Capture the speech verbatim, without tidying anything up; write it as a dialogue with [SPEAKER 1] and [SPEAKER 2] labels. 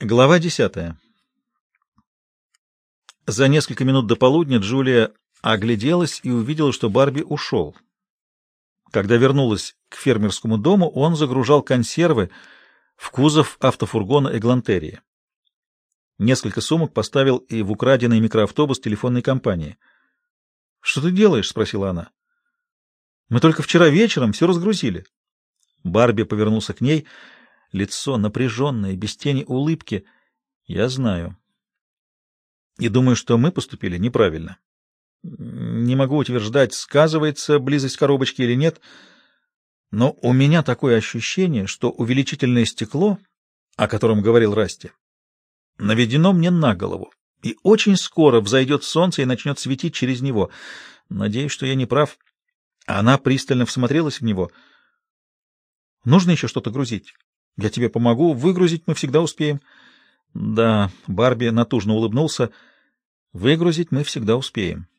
[SPEAKER 1] Глава десятая. За несколько минут до полудня Джулия огляделась и увидела, что Барби ушел. Когда вернулась к фермерскому дому, он загружал консервы в кузов автофургона Эглантерии. Несколько сумок поставил и в украденный микроавтобус телефонной компании. — Что ты делаешь? — спросила она. — Мы только вчера вечером все разгрузили. Барби повернулся к ней, лицо напряженное, без тени улыбки. — Я знаю. И думаю, что мы поступили неправильно. Не могу утверждать, сказывается близость коробочки или нет, но у меня такое ощущение, что увеличительное стекло, о котором говорил Расти, наведено мне на голову, и очень скоро взойдет солнце и начнет светить через него. Надеюсь, что я не прав. Она пристально всмотрелась в него. Нужно еще что-то грузить? Я тебе помогу. Выгрузить мы всегда успеем. Да, Барби натужно улыбнулся. Выгрузить мы всегда успеем.